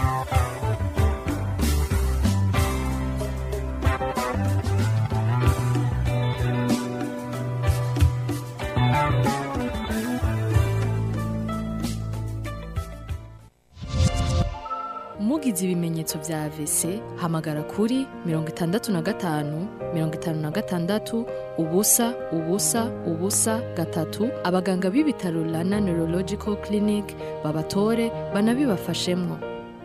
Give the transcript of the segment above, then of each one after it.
Mugize ibimenyetso vya AVC hamagara kuri 65 56 ubusa ubusa ubusa gatatu abaganga b'ibitaro Rana Neurological Clinic babatore banabibafashemwo.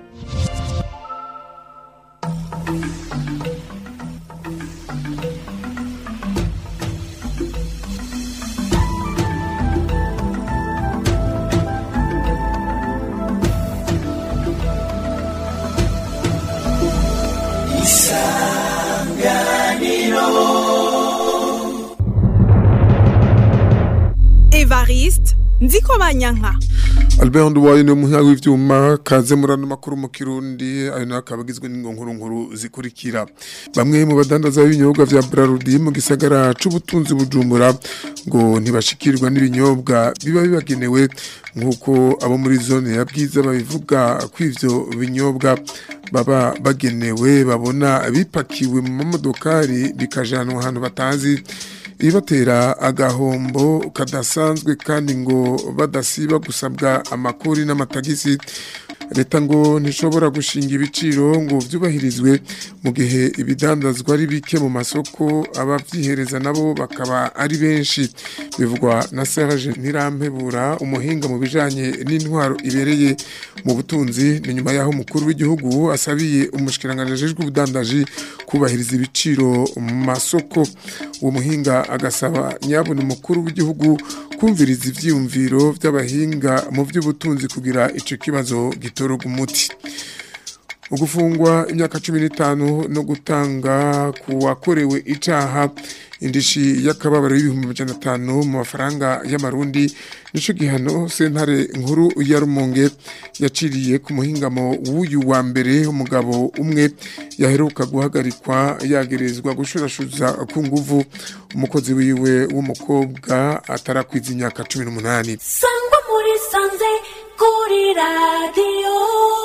Evariste Nziko Banyanka Albert Nduwaye ni umuhinga w'ivyuma kaze murano makuru mu Kirundi ayo nakabagizwe n'ingonkuru zikurikira. Bamwe mu badandaza b'ibinyobwa vya Brarudi mu gisagara c'ubutunzi Bujumbura ngo ntibashikirwa n'ibinyobwa biba bibagenewe nkuko abo muri zone ya Bwiza babivuga kw'ivyo binyobwa baba bagenewe babona bipakiwe mu mamodokari bikajanwa ahantu batazi ibatera agahombo kadasanzwe kandi ngo badasiba gusabwa amakori n'amatagisi. Leta ngo ntishobora gushinga ibiciro ngo vyubahirizwe mu gihe ibidandazwa ari bike mu masoko abavyihereza nabo bakaba ari benshi. Bivugwa na Serge Ntirampebura umuhinga mu bijanye n'intwaro ibereye mu butunzi ni nyuma yaho umukuru w'igihugu asabiye umushikiranganje ajejwe ubudandaji kubahiriza ibiciro mu masoko. Uwo muhinga agasaba nyabona umukuru w'igihugu kumviriza ivyiyumviro vy'abahinga mu vy'ubutunzi kugira ico kibazo gitoroga umuti. Ugufungwa imyaka 15 no gutanga kuwakorewe icaha indishi y'akababaro y'ibihumbi 500 mu mafaranga y'amarundi nico gihano sentare nkuru ya Rumonge yaciriye ku muhingamo w'uyu wa mbere umugabo umwe yaheruka guhagarikwa yagerezwa gushurashuza ku nguvu umukozi wiwe w'umukobwa atarakwiza imyaka 18. Sangwa muri sanze kuri radio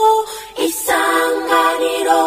Isanganiro.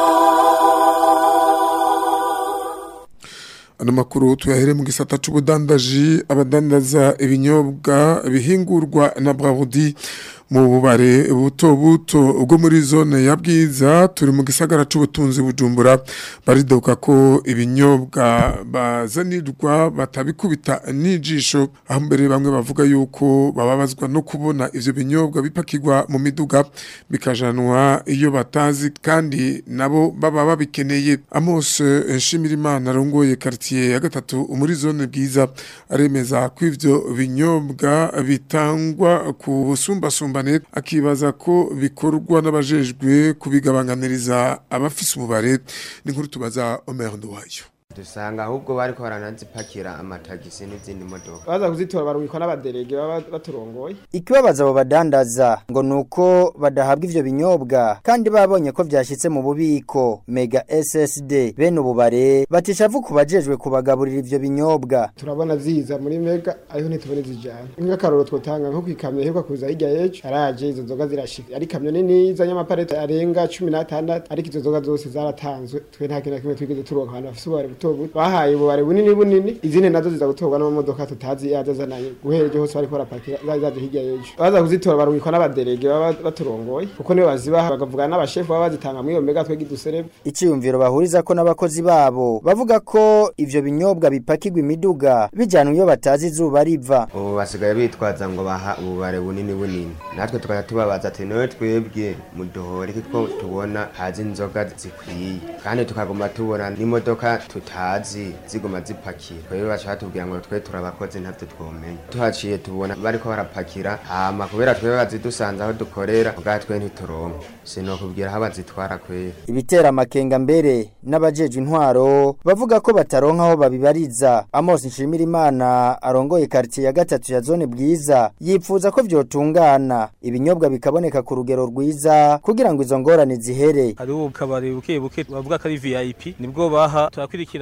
Ano makuru tuyahere mu gisata c'ubudandaji abadandaza ibinyobwa bihingurwa na Brarudi mu bubare buto ubwo muri zone ya Bwiza turi mu gisagara c'ubutunzi Bujumbura baridoka ko ibinyobwa bazanirwa batabikubita n'ijisho aho mbere bamwe bavuga yuko bababazwa no kubona ivyo binyobwa bipakirwa mu miduga bikajanwa iyo batazi kandi nabo baba babikeneye. Amos Nshimirimana arongoye quartier ya gatatu muri zone Bwiza aremeza ko ivyo binyobwa bitangwa ku busumbasumba akibaza ko bikorwa n'abajejwe kubigabanganiriza abafise ububare n'inkuru tubaza Omer Nduwayo. Dusanga ahubwo bariko baranazipakira amatagisi n'izindi modoka baza kuzitora barungikwa n'abaderege baba baturongoye. Ikibabaza abo badandaza ngo nuko badahabwa ivyo binyobwa kandi babonye ko vyashitse mu bubiko Mega SSD bene ububare batishavu kubajejwe kubagaburira ivyo binyobwa. Turabona ziza muri Mega ariho ntitubone zijana nk'akaroro twotanga nko kwikamyo heruka kuza hirya yecu araje izo nzoga zirashika ari kamyo nini izanye amaparete arenga 16 ariko izo nzoga zose zaratanzwe twe nta kintu kimwe twigeze turonka abantu bafise ububare bahaye ububare bunini izine nazo ziza gutorwa n'amamodoka tutazi yazazananye guhereje hose bariko barapakira zaje hirya yejo baza kuzitora barungikwa n'abaderege baba baturongoye kuko niwe bazibaha bakavuga n'abashefu baba bazitanga muri iyo Mega twegi duserebe. Iciyumviro bahuriza ko n'abakozi babo bavuga ko ivyo binyobwa bipakirwa imiduga bijana iyo batazi izuba riva. Ubu basigaye bitwaza ngo baha ububare bunini natwe tukaya tubabaza ati noye twebwe mudohore kiko tubona hazi inzoga zikwiye kandi tukaguma tubona n'imodoka tutazi ziguma zipakira rero bacatubwira ngo twe turabakoze ntavyo twomenya tuhaciye tubona bariko barapakira hama kubera twe bazidusanze aho dukorera ubwa twe ntituronka sinokubwira aho bazitwara kwera. Ibitera amakenga mbere n'abajejwe intwaro bavuga ko bataronka aho babibariza. Amos Nshimirimana arongoye quartier ya gatatu ya zone Bwiza yipfuza ko vyotungana ibinyobwa bikaboneka ku rugero rwiza kugira ngo izo ngorane zihere. Ari ukabari buke bavuga ko ari VIP nibwo baha turakwirikira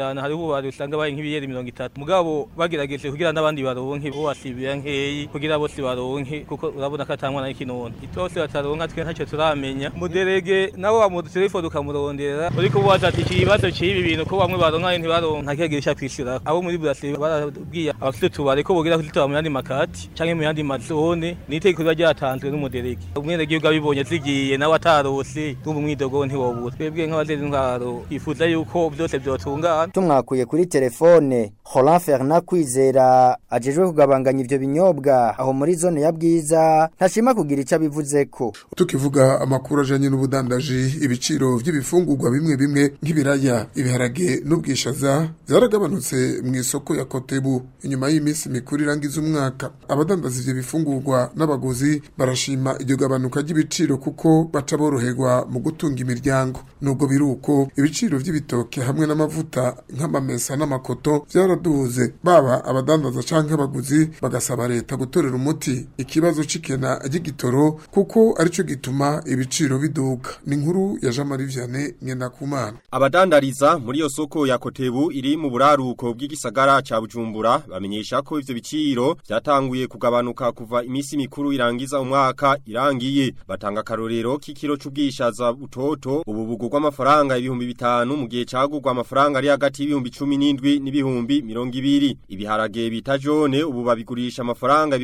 bararondana hari ububari usanga baye nk'ibiyeri 30 mugabo bagerageje kugira n'abandi baronke bo wasibira nkeyi kugira bose baronke kuko urabona ko atamwana y'ikinono itose bataronka twe ntacyo turamenya muderege nawe wa mu telefone ukamurondera uriko bubaza ati ikibazo cibi bintu ko bamwe baronka ntibaronka kigeresha kwishura abo muri Brasil barabwiye abafite tubare ko bogira kuzitwa mu yandi makati canke mu yandi mazone niteko ryatanzwe n'umuderege umwene gihugu abibonye zigiye nawe atarose umwidogo ntiwobura twebwe nk'abazezi ntwaro yifuza yuko byose byotungana tumwakuye kuri telefone Roland Fernand Kwizera ajejwe kugabanganya ivyo binyobwa aho muri zone ya Bwiza ntashima kugira ica bivuzeko tukivuga amakuru ajanye n'ubudandaji ibiciro vy'ibifungurwa bimwe bimwe nk'ibiraya ibiharage n'ubwishaza byaragabanutse mu isoko ya Kotebu inyuma y'imisi mikuru irangiza umwaka abadandaza ivyo bifungurwa n'abaguzi barashima iryo gabanuka ry'ibiciro kuko bataboroherwa mu gutunga imiryango nubwo biruko ibiciro vy'ibitoke hamwe n'amavuta nk'amamesa n'amakoto byaraduze baba abadandaza canke abaguzi bagasaba leta gutorera umuti ikibazo cikena ry'igitoro kuko arico gituma ibiciro biduka ni inkuru ya Jean Marie Vianney Ngendakumana abadandariza muri yo soko ya Kotebu iri mu buraruko bw'igisagara ca Bujumbura bamenyesha ko ivyo biciro byatanguye kugabanuka kuva imisi mikuru irangiza umwaka irangiye batanga karorero k'ikiro c'ubwishaza butoto ubu bugurwa amafaranga 5,000 mu gihe cagurwa amafaranga ari hagati y'ibihumbi 17 n'ibihumbi 20 ibiharage bita jone ubu babigurisha amafaranga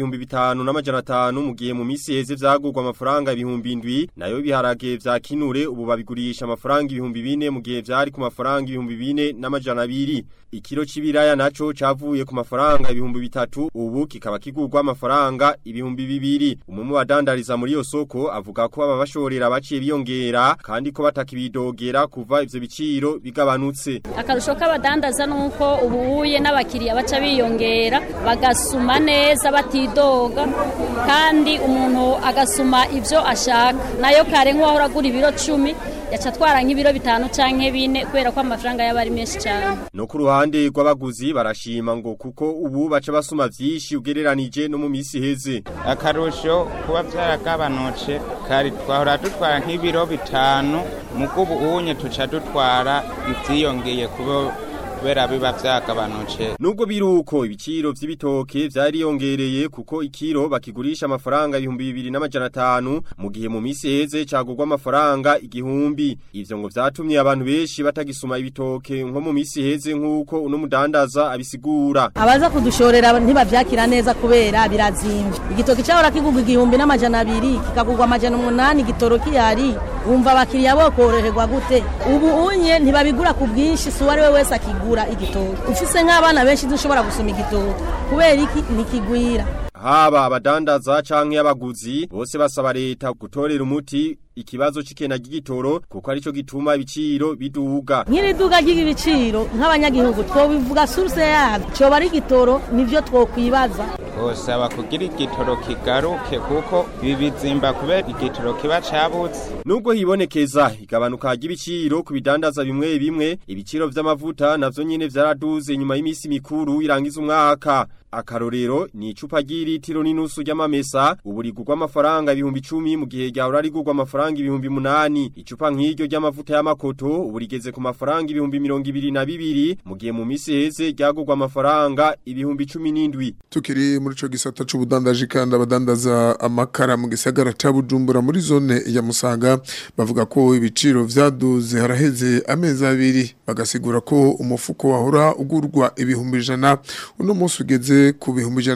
5,500 mu gihe mu misi heze vyagurwa amafaranga 7,000 nayo ibiharage vya kinure ubu babigurisha amafaranga 4,000 mu gihe vyari ku mafaranga 4,200 ikiro c'ibiraya naco cavuye ku mafaranga 3,000 ubu kikaba kigurwa amafaranga 2,000 umwe mu badandariza muri yo soko avuga ko ababashorera baciye biyongera kandi ko batakibidogera kuva ivyo biciro bigabanutse akarusho k'abadandaza nuko ubuye n'abakiriya baca biyongera bagasuma neza batidoga kandi umuntu agasuma ivyo ashaka nayo kare nk'aho uragura ibiro 10 yaca twara nk'ibiro 5 canke 4 kubera ko amafaranga yabari menshi cyane no ku ruhande rw'abaguzi barashima ngo kuko ubu baca basuma vyinshi ugereranije no mu misi heze akarusho kuba byaragabanutse kari twahora dutwara nk'ibiro 5 mukubu unye tuca dutwara ivyiyongeye kubera biba vyagabanutse nubwo biruko ibiciro vy'ibitoke vyariyongereye kuko ikiro bakigurisha amafaranga 2,250 mu gihe mu misi heze cagurwa amafaranga 1,000 ivyo ngo vyatumye abantu benshi batagisuma ibitoke nko mu misi heze nkuko uno mudandaza abisigura abaza kudushorera ntibavyakira neza kubera birazimvye igitoke cyahora kigurwa 1,200 kikagurwa 800 gitoro kiyari umva abakiriya bokoroherwa gute ubu unye ntibabigura ku bwinshi so ari we wese akigura igitoke ufise nk'abana benshi dushobora gusoma igitoke kubera iki nikigwira haba abadandaza canke abaguzi bose basaba leta gutorera umuti ikibazo cikena gigitoro kuko arico gituma ibiciro biduga nkiri duga gigibiciro nk'abanyagihugu twobivuga source yabo cyo bari gitoro nivyo twokwibaza osaba kugira igitoro kigaruke kuko bibizimba kubera igitoro kiba cabuze nubwo hibonekeza igabanuka ry'ibiciro ku bidandaza bimwe bimwe ibiciro vy'amavuta navyo nyene vyaraduze nyuma y'imisi mikuru irangiza umwaka akarorero ni icupa ry'ilitiro n'inusu ry'amamesa ubu rigurwa amafaranga 10,000 mu gihe ryahora rigurwa amafaranga 8,000 icupa nk'iryo ry'amavuta y'amakoto ubu rigeze ku mafaranga 22,000 mu gihe mu misi heze ryagurwa amafaranga 17,000 tukiri muri ico gisata c'ubudandaji kandi abadandaza amakara mu gisagara ca Bujumbura muri zone ya Musaga bavuga ko ibiciro vyaduze haraheze amezi 2 bagasigura ko umufuko wahora ugurwa 1,100 uno munsi ugeze ku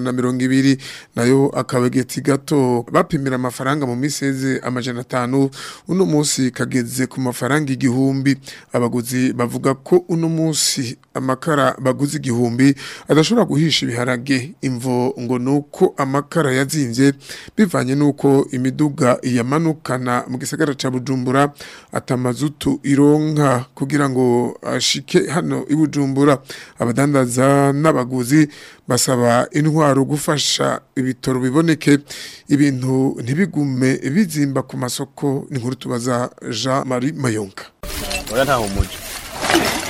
1,120 nayo akabegeti gato bapimira amafaranga mu miseze 500 uno munsi kageze ku mafaranga 1,000 abaguzi bavuga ko uno munsi amakara baguzi 1,000 adashobora guhisha ibiharage imvo ngo nuko amakara yazimvye bivanye nuko imiduga yamanukana mu gisagara ca Bujumbura atamazutu ironka kugira ngo ashike hano i Bujumbura abadandaza n'abaguzi basaba intwaro gufasha ibitoro biboneke ibintu ntibigume bizimba ku masoko n'inkuru tubaza Jean Marie Mayonka oya ntaho muje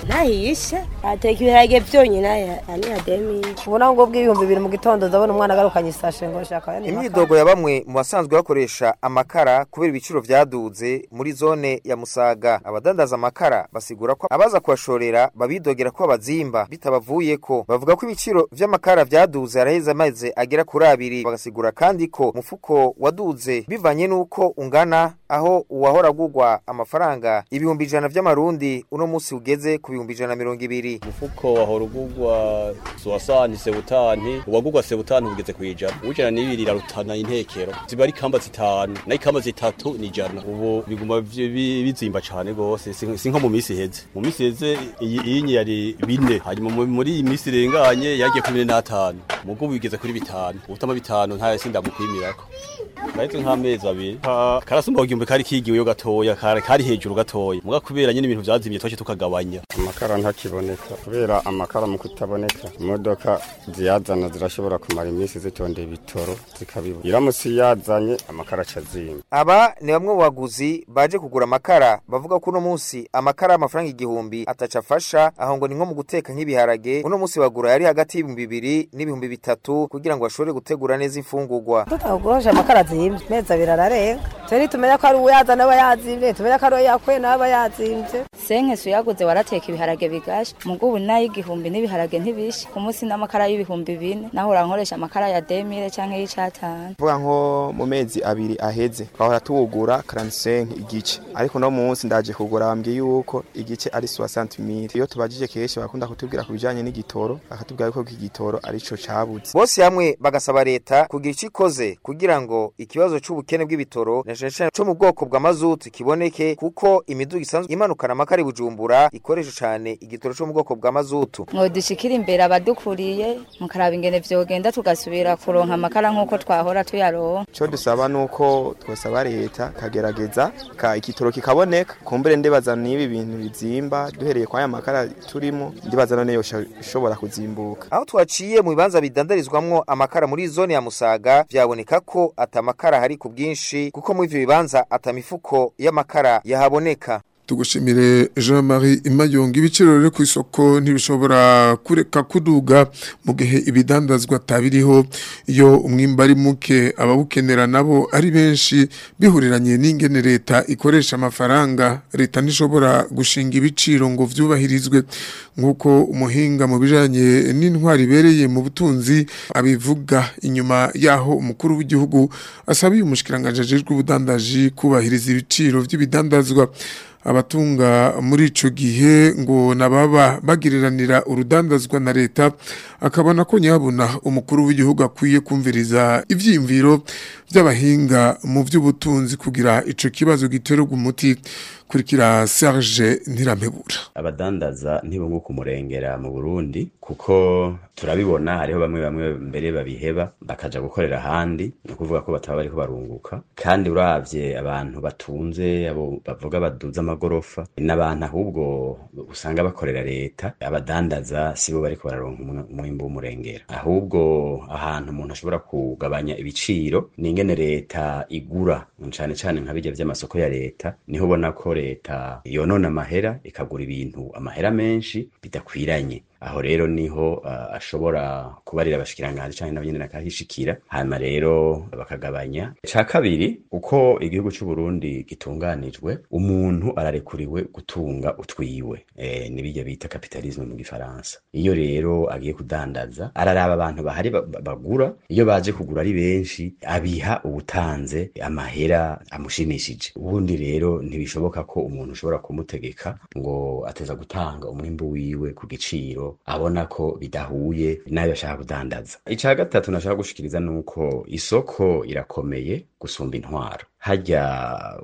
nahishe ateka ibiharage byonyine ani ademi ubona ngo bw'ibihumbi 2 mu gitondo ndabona umwana agarukanye isashe ngo shaka imyidogo ya bamwe mu basanzwe bakoresha amakara kubera ibiciro vyaduze muri zone ya Musaga. Abadandaza amakara basigura ko abaza kubashorera babidogera ko abazimba bitabavuyeko, bavuga ko ibiciro vy'amakara vyaduze araheza maze agera kuri 2. Bagasigura kandi ko mufuko waduze bivanye nuko ungana, aho uwahora gugwa amafaranga ibihumbi 100 vy'amarundi uno musi ugeze ku bihumbi 120. Mufuko wahora ugugwa suwasani sebutani uwagugwa sebutani ugeze kwijana ujana n'ibirira rutana intekero ziba ari kamba 5 na ikamba 3 ni jana. Ubu biguma bizimba cyane gose sinko mu misi heze iyi yari 4 hanyuma muri iyi misi renganye yagiye kuri 5 mugo bigeze kuri 5 utama 5 nta sinda mukwimirako Bahise nk'amezi 2 karasumba igihumbi kari kigiwe yo gatoya kari hejuru gatoya muga kubera nyine ibintu byazimye twaje tukagabanya. Amakara ntakiboneka kubera amakara mu kutaboneka imodoka ziyazana zirashobora kumara iminsi zitonde ibitoro zikabibu iramusi yazanye amakara cazimye. Aba ni bamwe mu baguzi baje kugura amakara bavuga ko uno munsi amakara amafaranga 1000 atacafasha, aho ngo ni nko mu guteka nk'ibiharage uno munsi bagura yari hagati y'ibihumbi 2 n'ibihumbi 3 kugira ngo bashobore gutegura neza ifungurwa. Tutagurosha amakara zimye meza birararenga turi tumenya ko ari uyazana aba yazimye tumenya ko ari yakwe n'aba yazimye. Senke suyaguze warateka ibiharage bigasha mugubu nayo 1000 n'ibiharage ntibishe ku munsi n'amakara y'ibihumbi 4 naho urankoresha amakara ya 2000 canke y'icatanu. Vuga nko mu mezi 2 aheze twahora tuwugura 45 igice ariko no munsi ndaje kugura bambye yuko igice ari 60000. Iyo tubajije keshe bakunda kutubwira kubijanye n'igitoro akatubwira ko igitoro ari co cabuze. Bose hamwe bagasaba leta kugira icikoze kugira ngo ikibazo c'ubukene bw'ibitoro na cyane cyo mu bwoko bwa mazutu kiboneke, kuko imiduga isanzwe imanukana amakara Bujumbura ikoresha cyane igitoro cyo mu bwoko bwa mazutu. Ngo dushikira imbere abadukuriye mukaraba ingene vyogenda tugasubira kuronka amakara nkuko twahora tuyaronka. Cyo dusaba nuko twasaba leta kagerageza ka igitoro kikaboneka kumbere ndebaza nibi bintu bizimba duhereye kwa aya makara turimo ndibaza none yoshobora kuzimbuka. Aho twaciye mu bibanza bidandarizwamwo amakara muri zone ya Musaga byaboneka ko atamakara hari ku bwinshi kuko mu ivyo bibanza atamifuko y'amakara yahaboneka. Tugushimire Jean-Marie Imayonga. Ibiciro rero ku isoko ntibishobora kureka kuduga mu gihe ibidandazwa tabiriho. Iyo umwimba ari muke ababukenera nabo ari benshi bihuriranye n'ingene leta ikoresha amafaranga, leta ntishobora gushinga ibiciro ngo vyubahirizwe nkuko umuhinga mu bijanye n'intwari ibereye mu butunzi abivuga. Inyuma yaho umukuru w'igihugu asabiye umushikiranganje ajejwe ubudandaji kubahiriza ibiciro vy'ibidandazwa. Abatunga muri ico gihe ngo nababa bagiriranira urudandazwa na leta, akabona ko nyabuna umukuru w'igihugu akwiye kumviriza ivyimviro by'abahinga mu by'ubutunzi kugira ico kibazo giterwa umuti. Kurikira Serge Ntirampebura. Abadandaza ntibongo kumurengera mu Burundi kuko turabibona hariho bamwe mbere babiheba bakaja gukorera handi no kuvuga ko bataba bariko barunguka, kandi uravye abantu batunze abo bavuga baduza amagorofa n'abantu ahubwo usanga bakorera leta. Abadandaza sibo bariko bararonka umwimbo w'umurengera, ahubwo ahantu umuntu ashobora kugabanya ibiciro n'ingene leta igura cyane nka bijya by'amasoko ya leta, niho ubona ko leta yonona amahera ikagura ibintu amahera menshi bidakwiranye. Aho rero niho ashobora kubarira abashikiranganje cyane n'abanyene nakahishikira hanyuma rero bakagabanya. Ca kabiri uko igihugu cy'u Burundi gitunganijwe, umuntu ararekuriwe gutunga utwiwe, nibijya bita capitalisme mu gifaransa. Iyo rero agiye kudandaza araraba abantu bahari bagura, iyo baje kugura ari benshi abiha ubutanze amahera amushimishije. Ubundi rero ntibishoboka ko umuntu ushobora kumutegeka ngo ateza gutanga umwimbo wiwe ku giciro abona ko bidahuye nayo ashaka kudandaza. Ica gatatu nashaka gushikiriza nuko isoko irakomeye gusumba intwaro. Hajya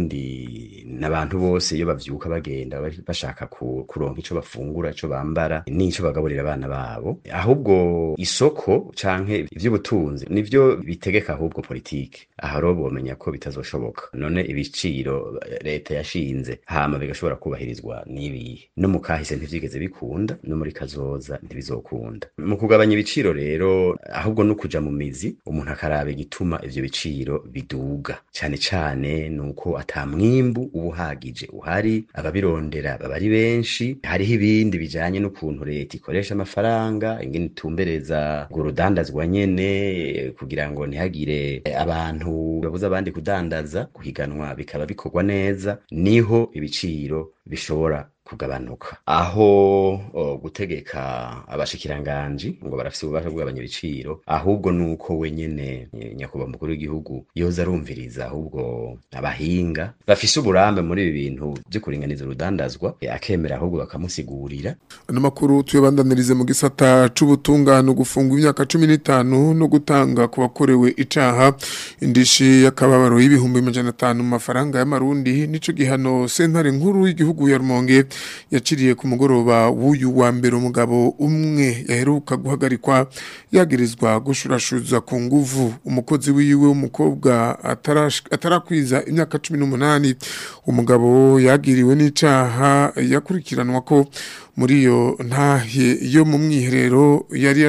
ubundi n'abantu bose iyo bavyuka bagenda bashaka kuronka ico bafungura, ico bambara, n'ico bagaburira abana babo. Ahubwo isoko canke ivy'ubutunzi nivyo bitegeka ahubwo politike. Aho rero bomenya ko bitazoshoboka. None ibiciro leta yashinze hama bigashobora kubahirizwa nibi no mu kahise ntivyigeze bikunda, no muri kazoza ntibizokunda. Mu kugabanya ibiciro rero ahubwo no kuja mu mizi umuntu akaraba igituma ivyo biciro biduga cyane cane cane nuko ata mwimbu ubuhagije uhari ababirondera baba ari benshi hariho ibindi bijanye n'ukuntu leta ikoresha amafaranga ingene itumbereza urwo rudandazwa nyene kugira ngo ntihagire abantu babuza abandi kudandaza guhiganwa bikaba bikorwa neza niho ibiciro bishobora kugabanuka aho gutegeka abashikiranganji ngo barafise ububasha bw'abanya ibiciro ahubwo nuko wenyene nyakubahwa mukuru w'igihugu yoza arumviriza ahubwo abahinga bafise uburambe muri ibi bintu byo kuringaniza urudandazwa akemera ahubwo bakamusigurira. Ano makuru tuyabandanirize mu gisata c'ubutungane gufungwa imyaka 15 no gutanga ku bakorewe icaha indishi y'akababaro y'ibihumbi 500 mu mafaranga y'amarundi nico gihano sentare nkuru y'igihugu ya Rumonge yaciriye ku mugoroba w'uyu wa mbere umugabo umwe yaheruka guhagarikwa yagirizwa gushurashuza ku nguvu umukozi wiwe w'umukobwa atarakwiza imyaka 18 umugabo yagiriwe n'icaha yakurikiranwa ko muri yo ntahe yo mu mwiherero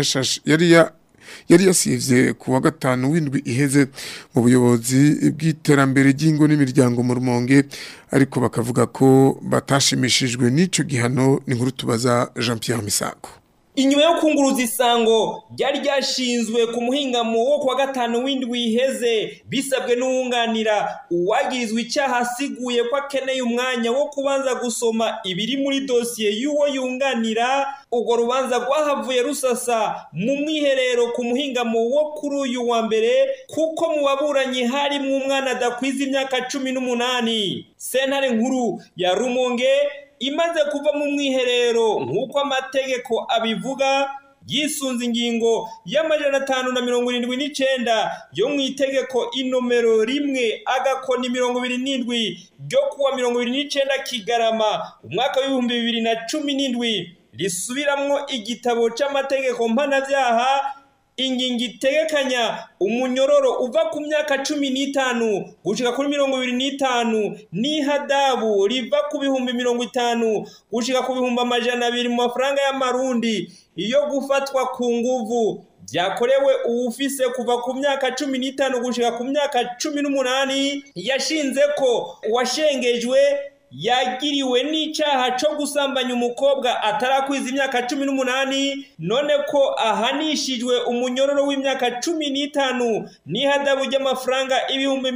yari yasivye ku wa gatanu w'indwi iheze mu buyobozi bw'iterambere ry'ingo n'imiryango mu Rumonge ariko bakavuga ko batashimishijwe n'ico gihano ni nkuru tubaza Jean Pierre Misago. Inyuma yo kunguruza isango ryari ryashinzwe ku muhingamo wo kwa gatanu w'indwi iheze bisabwe n'uwunganira uwagirizwe icyaha asiguye ko akeneye umwanya wo kubanza gusoma ibiri muri dosiye y'uwo yunganira urwo rubanza rwahavuye rusasa mu mwiherero ku muhingamo wo kuri uyu wa mbere kuko mu baburanyi harimwo umwana adakwiza imyaka 18 sentare nkuru ya Rumonge imaze kuva mu mwiherero nk'uko amategeko abivuga yisunze ingingo y'amajana 579 yo mu itegeko inomero 1 agakoni 27 ryo kuwa 29 Kigarama umwaka w'ibihumbi 2017 risubiramwo igitabo c'amategeko mpanavyaha ingingo itegekanya umunyororo uva ku myaka 15 gushika kuri 25 n'ihadabu riva ku bihumbi 50 gushika ku bihumbi 200 mu mafaranga y'amarundi iyo gufatwa ku nguvu byakorewe uwufise kuva ku myaka 15 gushika ku myaka 18 yashinze ko washengejwe yagiriwe n'icaha cyo gusambanya umukobwa atarakwiza imyaka 18 none ko ahanishijwe umunyororo w'imyaka 15 n'ihadabu ry'amafaranga ibihumbi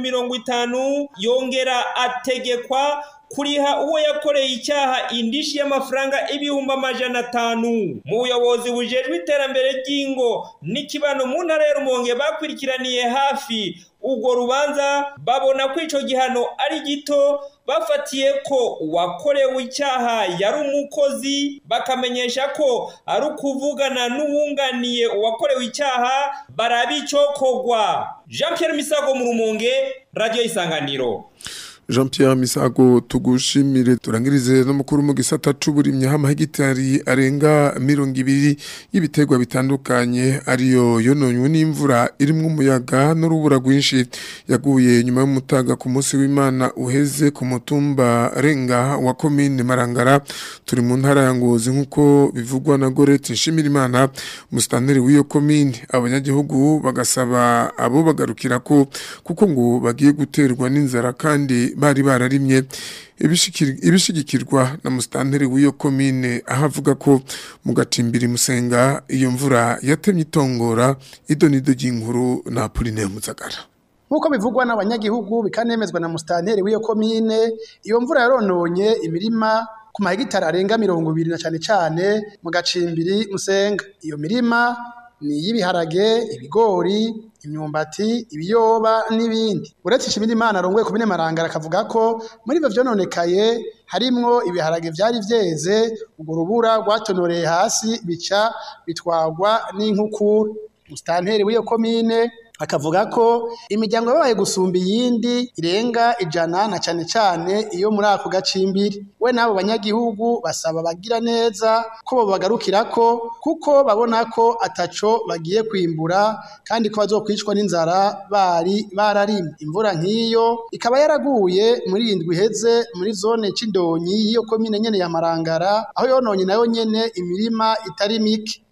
50 yongera ategekwa kuriha uwo yakoreye icyaha indishi y'amafaranga ibihumbi 500 mu buyobozi bujejwe iterambere ry'ingo n'ikibano mu ntara ya Rumonge bakwirikiraniye hafi urwo rubanza babona ko ico gihano ari gito bafatiye ko wakorewe icyaha yari umukozi bakamenyesha ko ari ukuvugana n'uwunganiye uwakorewe icyaha barabicokogwa. Jean Pierre Misago mu Rumonge, Radio Isanganiro. Jean Pierre Misago tugushimire turangirize no mukuru mu gisata c'uburimye hama hegitari arenga 200 y'ibiterwa bitandukanye ariyo yononywe n'imvura irimwe umuyaga n'urubura rwinshi yaguye nyuma y'umutaga ku munsi w'Imana uheze ku mutumba renga wa commune Marangara turi mu ntara ya Ngozi nkuko bivugwa na Gorete Nshimirimana mustanteri w'iyo commune abanyagihugu bagasaba abo bagarukira ko kuko ngo bagiye guterwa n'inzara kandi bari bararimye ibishigikirwa na mustanteri w'iyo commune ahavuga ko mu gacimbiri Musenga iyo mvura yatemye itongora idonido ry'inkuru na Apoline Muzagara. Nkuko bivugwa n'abanyagihugu bikanemezwa na mustanteri w'iyo commune iyo mvura yarononye imirima ku mahegitari arenga 200 na cyane mu gacimbiri Musenga. Iyo mirima ni y'ibiharage, ibigori, imyumbati, ibiyoba n'ibindi. Uretse Nshimirimana arongoye ku Marangara akavuga ko muri ivyo vyononekaye harimwo ibiharage vyari vyeze urwo rubura rwatonoreye hasi bica bitwagwa n'inkukura. Mustanteri w'iyo commune akavuga ko imiryango yabaye gusumba iyindi irenga 100 na cyane iyo muri ako gacimbiri. We nabo banyagihugu basaba bagira neza ko bagarukirako kuko babona ko ataco bagiye kwimbura kandi ko bazokwicwa n'inzara bari bararimye. Imvura nk'iyo ikaba yaraguye muri indwi heze muri zone c'Indonyi iyo commune nyene ya Marangara aho yononye nayo nyene imirima itari mike.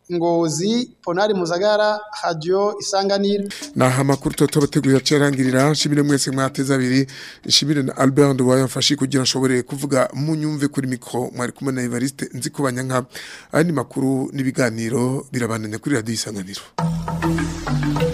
Ngozi, Ponari Muzagara, Radio Isanganiro. Naha makuru tobateguye cerangirira nshimire mwese mwateza abiri nshimire na Albert Ndwaye mfashi kugira nshobore kuvuga munyumve kuri mikro mwari kumwe na Evariste Nzikubanya nka ari makuru nibiganiro birabandanya kuri Radio Isanganiro.